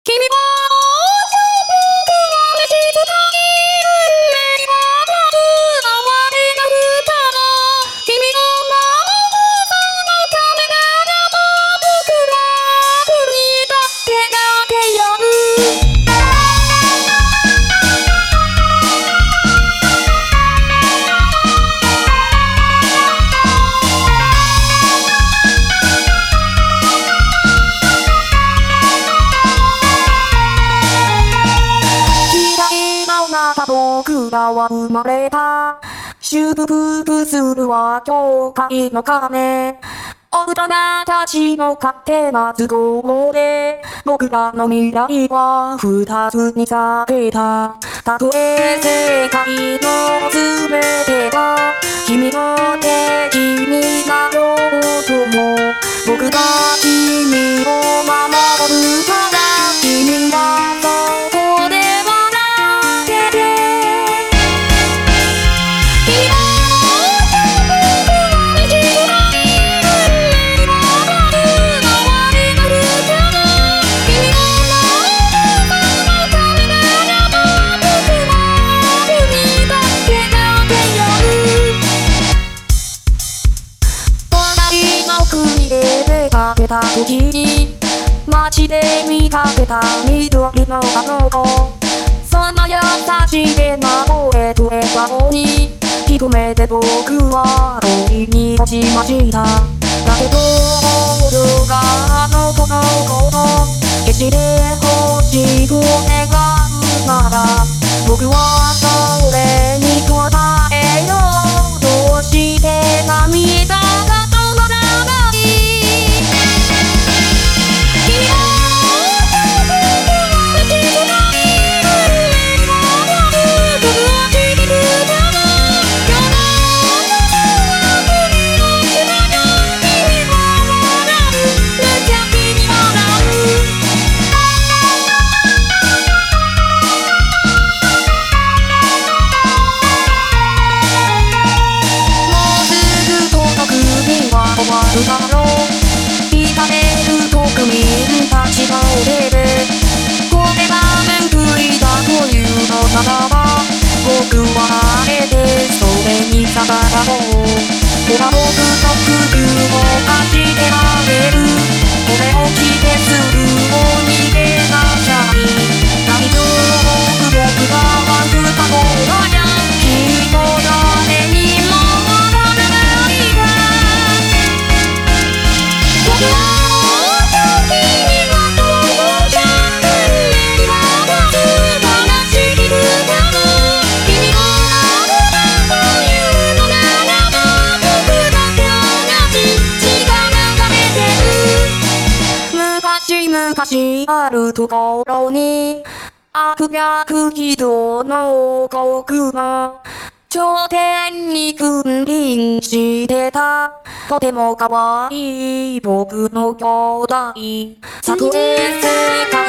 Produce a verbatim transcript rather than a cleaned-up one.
君は僕の道伝える運命はまず哀れなるたの君の守るそのためならば僕は振りだってだけやる僕らは生まれた祝福するは教会の鐘大人たちの勝手な都合で僕らの未来は二つに裂けたたとえ世界の全てが君の敵になろうとも僕が君を守るから君はそこでかけた時に街で見かけた緑のあの子その優しげな声と笑顔に一目で僕は恋に落ちましただけど僕があの子のこと決して欲しく願うなら僕はそれに答えようどうして涙が止まらない痛める国民たちの腕でこれが面食いだというのならば僕はあえてそれに逆らおうほら僕と首を貸してあげるこれを着てすぐを逃げなさい大丈夫僕が悪かろうがじゃきっと誰にもわからない僕は昔あるところに悪逆非道の王国が頂点に君臨してたとても可愛い僕の兄弟たとえ世界